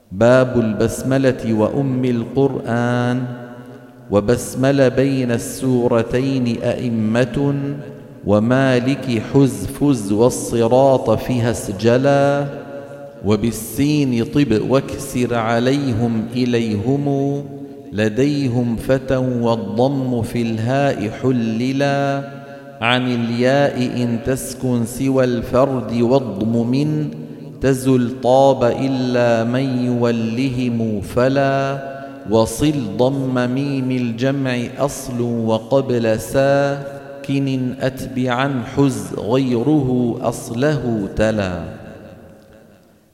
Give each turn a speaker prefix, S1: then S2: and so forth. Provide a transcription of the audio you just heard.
S1: باب البسملة وأم القرآن. وبسمل بين السورتين أئمة، ومالك حز فز والصراط فيها اسجلا. وبالسين طب واكسر عليهم إليهم، لديهم فتى والضم في الهاء حللا. عن الياء إن تسكن سوى الفرد واضم من، تزل طاب إلا من يولهم فلا. وصل ضم ميم الجمع أصل وقبل ساكن أتبعا حز غيره أصله تلا.